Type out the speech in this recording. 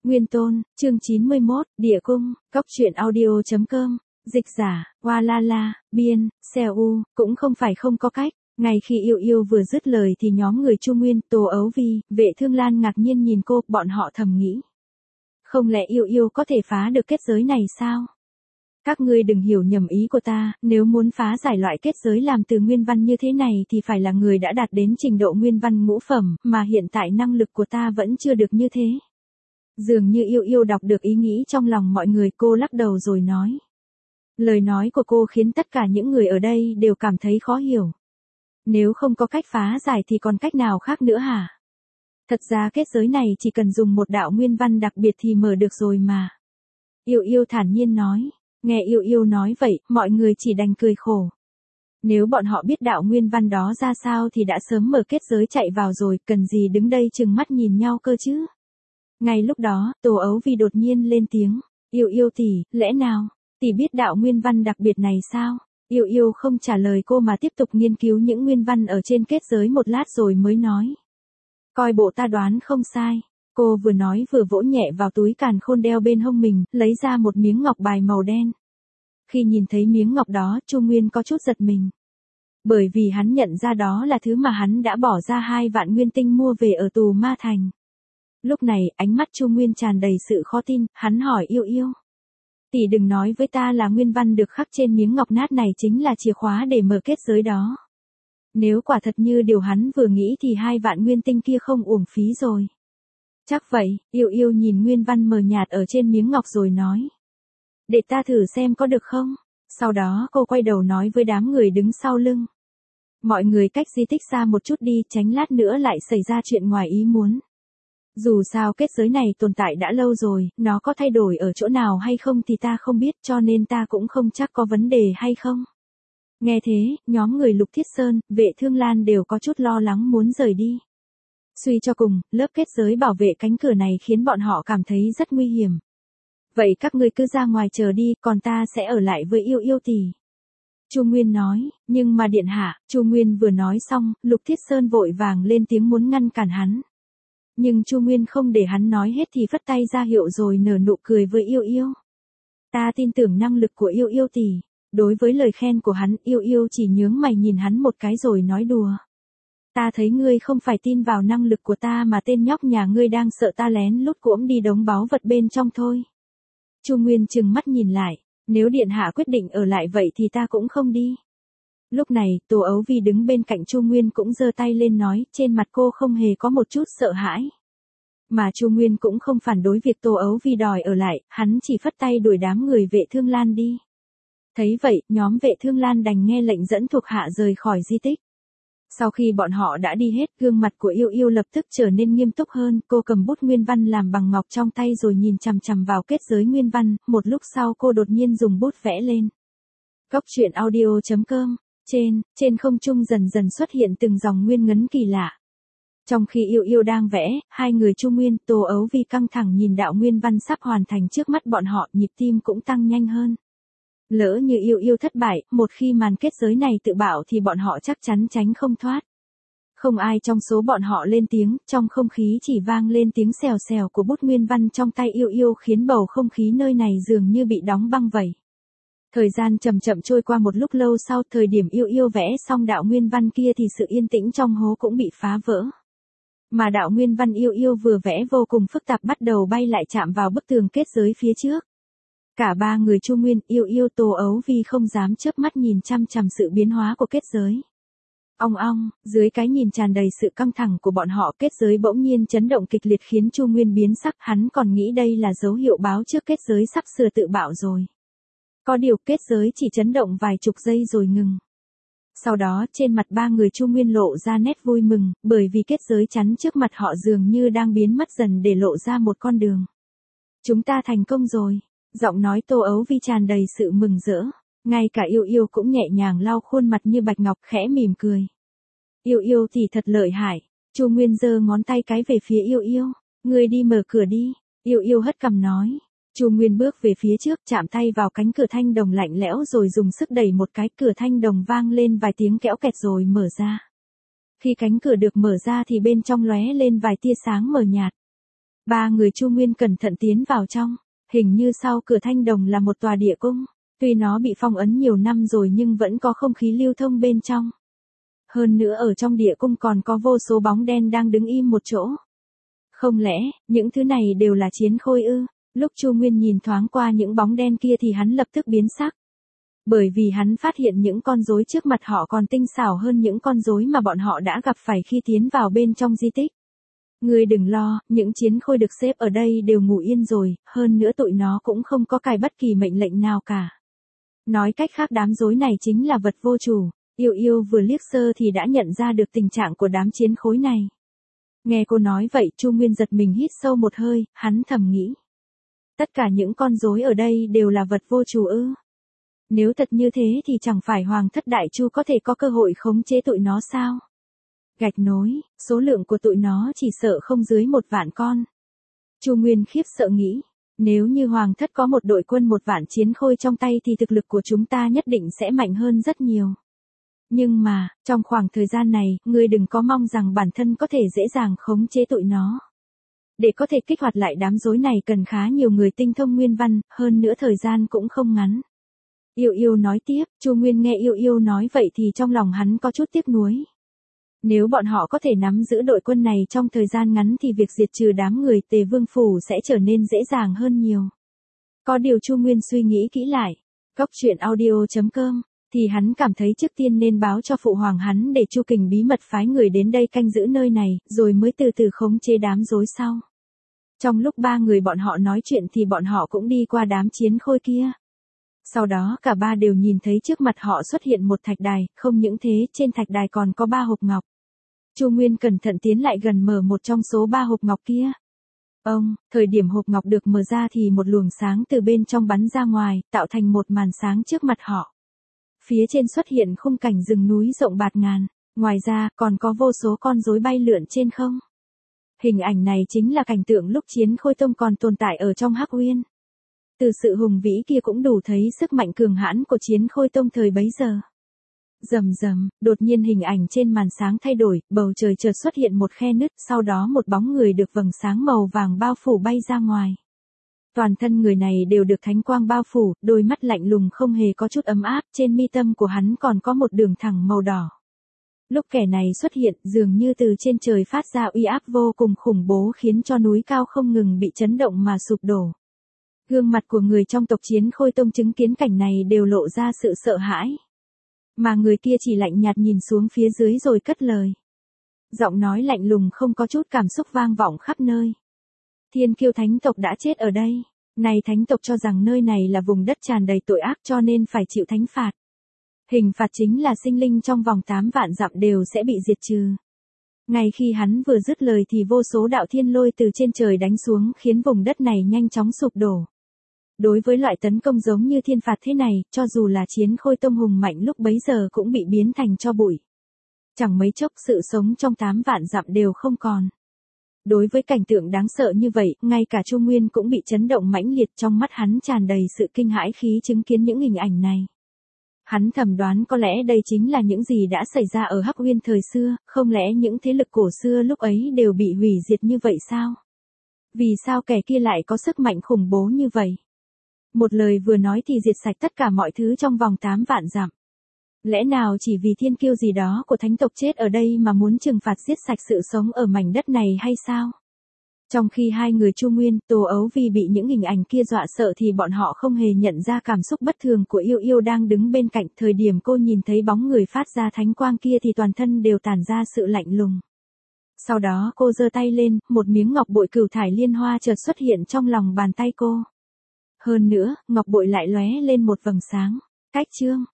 Nguyên Tôn, chương 91, Địa Cung, Cóc truyện audio.com, dịch giả, Walala, biên, Seo, cũng không phải không có cách. Ngay khi Yêu Yêu vừa dứt lời thì nhóm người Chu Nguyên, Tô Ấu Vi, Vệ Thương Lan ngạc nhiên nhìn cô, bọn họ thầm nghĩ. Không lẽ Yêu Yêu có thể phá được kết giới này sao? Các ngươi đừng hiểu nhầm ý của ta, nếu muốn phá giải loại kết giới làm từ nguyên văn như thế này thì phải là người đã đạt đến trình độ nguyên văn ngũ phẩm, mà hiện tại năng lực của ta vẫn chưa được như thế. Dường như Yêu Yêu đọc được ý nghĩ trong lòng mọi người, cô lắc đầu rồi nói. Lời nói của cô khiến tất cả những người ở đây đều cảm thấy khó hiểu. Nếu không có cách phá giải thì còn cách nào khác nữa hả? Thật ra kết giới này chỉ cần dùng một đạo nguyên văn đặc biệt thì mở được rồi mà. Yêu Yêu thản nhiên nói. Nghe Yêu Yêu nói vậy, mọi người chỉ đành cười khổ. Nếu bọn họ biết đạo nguyên văn đó ra sao thì đã sớm mở kết giới chạy vào rồi, cần gì đứng đây chừng mắt nhìn nhau cơ chứ. Ngay lúc đó, Tô Ấu Vi đột nhiên lên tiếng. Yêu Yêu tỷ, lẽ nào, tỷ biết đạo nguyên văn đặc biệt này sao? Yêu Yêu không trả lời cô mà tiếp tục nghiên cứu những nguyên văn ở trên kết giới một lát rồi mới nói. Coi bộ ta đoán không sai. Cô vừa nói vừa vỗ nhẹ vào túi càn khôn đeo bên hông mình, lấy ra một miếng ngọc bài màu đen. Khi nhìn thấy miếng ngọc đó, Chu Nguyên có chút giật mình. Bởi vì hắn nhận ra đó là thứ mà hắn đã bỏ ra 2 vạn nguyên tinh mua về ở tù Ma Thành. Lúc này, ánh mắt Chu Nguyên tràn đầy sự khó tin, hắn hỏi Yêu Yêu. Tỷ đừng nói với ta là nguyên văn được khắc trên miếng ngọc nát này chính là chìa khóa để mở kết giới đó. Nếu quả thật như điều hắn vừa nghĩ thì 2 vạn nguyên tinh kia không uổng phí rồi. Chắc vậy, Yêu Yêu nhìn nguyên văn mờ nhạt ở trên miếng ngọc rồi nói. Để ta thử xem có được không? Sau đó cô quay đầu nói với đám người đứng sau lưng. Mọi người cách di tích xa một chút đi, tránh lát nữa lại xảy ra chuyện ngoài ý muốn. Dù sao kết giới này tồn tại đã lâu rồi, nó có thay đổi ở chỗ nào hay không thì ta không biết, cho nên ta cũng không chắc có vấn đề hay không. Nghe thế, nhóm người Lục Thiết Sơn, Vệ Thương Lan đều có chút lo lắng muốn rời đi. Suy cho cùng, lớp kết giới bảo vệ cánh cửa này khiến bọn họ cảm thấy rất nguy hiểm. Vậy các ngươi cứ ra ngoài chờ đi, còn ta sẽ ở lại với Yêu Yêu tỷ. Chu Nguyên nói, nhưng mà điện hạ, Chu Nguyên vừa nói xong, Lục Thiết Sơn vội vàng lên tiếng muốn ngăn cản hắn. Nhưng Chu Nguyên không để hắn nói hết thì phất tay ra hiệu rồi nở nụ cười với Yêu Yêu. Ta tin tưởng năng lực của Yêu Yêu tỷ. Đối với lời khen của hắn, Yêu Yêu chỉ nhướng mày nhìn hắn một cái rồi nói đùa. Ta thấy ngươi không phải tin vào năng lực của ta mà tên nhóc nhà ngươi đang sợ ta lén lút cuỗm đi đống báu vật bên trong thôi. Chu Nguyên trừng mắt nhìn lại, nếu điện hạ quyết định ở lại vậy thì ta cũng không đi. Lúc này, Tô Ấu Vi đứng bên cạnh Chu Nguyên cũng giơ tay lên nói, trên mặt cô không hề có một chút sợ hãi. Mà Chu Nguyên cũng không phản đối việc Tô Ấu Vi đòi ở lại, hắn chỉ phất tay đuổi đám người Vệ Thương Lan đi. Thấy vậy, nhóm Vệ Thương Lan đành nghe lệnh dẫn thuộc hạ rời khỏi di tích. Sau khi bọn họ đã đi hết, gương mặt của Yêu Yêu lập tức trở nên nghiêm túc hơn, cô cầm bút nguyên văn làm bằng ngọc trong tay rồi nhìn chằm chằm vào kết giới nguyên văn, một lúc sau cô đột nhiên dùng bút vẽ lên. Cóc truyện audio.com, trên không trung dần dần xuất hiện từng dòng nguyên ngấn kỳ lạ. Trong khi Yêu Yêu đang vẽ, hai người Chu Nguyên, Tô Ấu Vi căng thẳng nhìn đạo nguyên văn sắp hoàn thành trước mắt bọn họ, nhịp tim cũng tăng nhanh hơn. Lỡ như Yêu Yêu thất bại, một khi màn kết giới này tự bạo thì bọn họ chắc chắn tránh không thoát. Không ai trong số bọn họ lên tiếng, trong không khí chỉ vang lên tiếng xèo xèo của bút nguyên văn trong tay Yêu Yêu khiến bầu không khí nơi này dường như bị đóng băng vậy. Thời gian chậm chậm trôi qua một lúc lâu sau, thời điểm Yêu Yêu vẽ xong đạo nguyên văn kia thì sự yên tĩnh trong hố cũng bị phá vỡ. Mà đạo nguyên văn Yêu Yêu vừa vẽ vô cùng phức tạp bắt đầu bay lại chạm vào bức tường kết giới phía trước. Cả ba người Chu Nguyên, Yêu Yêu, Tô Ấu Vi không dám chớp mắt nhìn chăm chằm sự biến hóa của kết giới. Ong ong, dưới cái nhìn tràn đầy sự căng thẳng của bọn họ, kết giới bỗng nhiên chấn động kịch liệt khiến Chu Nguyên biến sắc, hắn còn nghĩ đây là dấu hiệu báo trước kết giới sắp sửa tự bạo rồi. Có điều kết giới chỉ chấn động vài chục giây rồi ngừng. Sau đó trên mặt ba người Chu Nguyên lộ ra nét vui mừng, bởi vì kết giới chắn trước mặt họ dường như đang biến mất dần để lộ ra một con đường. Chúng ta thành công rồi. Giọng nói Tô Ấu Vi tràn đầy sự mừng rỡ. Ngay cả Yêu Yêu cũng nhẹ nhàng lau khuôn mặt như bạch ngọc khẽ mỉm cười. Yêu Yêu thì thật lợi hại. Chu Nguyên giơ ngón tay cái về phía Yêu Yêu. Ngươi đi mở cửa đi. Yêu Yêu hất cằm nói. Chu Nguyên bước về phía trước chạm tay vào cánh cửa thanh đồng lạnh lẽo rồi dùng sức đẩy một cái, cửa thanh đồng vang lên vài tiếng kẽo kẹt rồi mở ra. Khi cánh cửa được mở ra thì bên trong lóe lên vài tia sáng mờ nhạt. Ba người Chu Nguyên cẩn thận tiến vào trong, hình như sau cửa thanh đồng là một tòa địa cung, tuy nó bị phong ấn nhiều năm rồi nhưng vẫn có không khí lưu thông bên trong. Hơn nữa ở trong địa cung còn có vô số bóng đen đang đứng im một chỗ. Không lẽ, những thứ này đều là chiến khôi ư? Lúc Chu Nguyên nhìn thoáng qua những bóng đen kia thì hắn lập tức biến sắc. Bởi vì hắn phát hiện những con rối trước mặt họ còn tinh xảo hơn những con rối mà bọn họ đã gặp phải khi tiến vào bên trong di tích. Ngươi đừng lo, những chiến khôi được xếp ở đây đều ngủ yên rồi, hơn nữa tụi nó cũng không có cài bất kỳ mệnh lệnh nào cả. Nói cách khác đám rối này chính là vật vô chủ. Yêu Yêu vừa liếc sơ thì đã nhận ra được tình trạng của đám chiến khối này. Nghe cô nói vậy Chu Nguyên giật mình hít sâu một hơi, hắn thầm nghĩ. Tất cả những con rối ở đây đều là vật vô chủ ư? Nếu thật như thế thì chẳng phải Hoàng thất Đại Chu có thể có cơ hội khống chế tụi nó sao? Gạch nối, số lượng của tụi nó chỉ sợ không dưới 1.000 con. Chu Nguyên khiếp sợ nghĩ, nếu như Hoàng thất có một đội quân 1.000 chiến khôi trong tay thì thực lực của chúng ta nhất định sẽ mạnh hơn rất nhiều. Nhưng mà, trong khoảng thời gian này, ngươi đừng có mong rằng bản thân có thể dễ dàng khống chế tụi nó. Để có thể kích hoạt lại đám rối này cần khá nhiều người tinh thông nguyên văn, hơn nữa thời gian cũng không ngắn. Yêu Yêu nói tiếp, Chu Nguyên nghe Yêu Yêu nói vậy thì trong lòng hắn có chút tiếc nuối. Nếu bọn họ có thể nắm giữ đội quân này trong thời gian ngắn thì việc diệt trừ đám người Tề Vương Phủ sẽ trở nên dễ dàng hơn nhiều. Có điều Chu Nguyên suy nghĩ kỹ lại, Góc Truyện Audio.com, thì hắn cảm thấy trước tiên nên báo cho phụ hoàng hắn để Chu Kình bí mật phái người đến đây canh giữ nơi này, rồi mới từ từ khống chế đám rối sau. Trong lúc ba người bọn họ nói chuyện thì bọn họ cũng đi qua đám chiến khôi kia. Sau đó cả ba đều nhìn thấy trước mặt họ xuất hiện một thạch đài, không những thế trên thạch đài còn có 3 hộp ngọc. Chu Nguyên cẩn thận tiến lại gần mở một trong số 3 hộp ngọc kia. Thời điểm hộp ngọc được mở ra thì một luồng sáng từ bên trong bắn ra ngoài, tạo thành một màn sáng trước mặt họ. Phía trên xuất hiện khung cảnh rừng núi rộng bạt ngàn, ngoài ra còn có vô số con rối bay lượn trên không. Hình ảnh này chính là cảnh tượng lúc Chiến Khôi Tông còn tồn tại ở trong Hắc Uyên. Từ sự hùng vĩ kia cũng đủ thấy sức mạnh cường hãn của Chiến Khôi Tông thời bấy giờ. Rầm rầm, đột nhiên hình ảnh trên màn sáng thay đổi, bầu trời chợt xuất hiện một khe nứt, sau đó một bóng người được vầng sáng màu vàng bao phủ bay ra ngoài. Toàn thân người này đều được thánh quang bao phủ, đôi mắt lạnh lùng không hề có chút ấm áp, trên mi tâm của hắn còn có một đường thẳng màu đỏ. Lúc kẻ này xuất hiện, dường như từ trên trời phát ra uy áp vô cùng khủng bố khiến cho núi cao không ngừng bị chấn động mà sụp đổ. Gương mặt của người trong tộc Chiến Khôi Tông chứng kiến cảnh này đều lộ ra sự sợ hãi. Mà người kia chỉ lạnh nhạt nhìn xuống phía dưới rồi cất lời. Giọng nói lạnh lùng không có chút cảm xúc vang vọng khắp nơi. Thiên Kiêu thánh tộc đã chết ở đây. Này thánh tộc cho rằng nơi này là vùng đất tràn đầy tội ác cho nên phải chịu thánh phạt. Hình phạt chính là sinh linh trong vòng 8 vạn dặm đều sẽ bị diệt trừ. Ngay khi hắn vừa dứt lời thì vô số đạo thiên lôi từ trên trời đánh xuống khiến vùng đất này nhanh chóng sụp đổ. Đối với loại tấn công giống như thiên phạt thế này, cho dù là Chiến Khôi Tông hùng mạnh lúc bấy giờ cũng bị biến thành tro bụi. Chẳng mấy chốc sự sống trong 8 vạn dặm đều không còn. Đối với cảnh tượng đáng sợ như vậy, ngay cả Chu Nguyên cũng bị chấn động mãnh liệt, trong mắt hắn tràn đầy sự kinh hãi khi chứng kiến những hình ảnh này. Hắn thầm đoán có lẽ đây chính là những gì đã xảy ra ở Hắc Uyên thời xưa, không lẽ những thế lực cổ xưa lúc ấy đều bị hủy diệt như vậy sao? Vì sao kẻ kia lại có sức mạnh khủng bố như vậy? Một lời vừa nói thì diệt sạch tất cả mọi thứ trong vòng 8 vạn dặm. Lẽ nào chỉ vì thiên kiêu gì đó của thánh tộc chết ở đây mà muốn trừng phạt giết sạch sự sống ở mảnh đất này hay sao? Trong khi hai người Chu Nguyên, Tô Ấu Vi bị những hình ảnh kia dọa sợ thì bọn họ không hề nhận ra cảm xúc bất thường của Yêu Yêu đang đứng bên cạnh. Thời điểm cô nhìn thấy bóng người phát ra thánh quang kia thì toàn thân đều tản ra sự lạnh lùng. Sau đó cô giơ tay lên, một miếng ngọc bội cửu thải liên hoa chợt xuất hiện trong lòng bàn tay cô. Hơn nữa, ngọc bội lại lóe lên một vầng sáng. Cách chương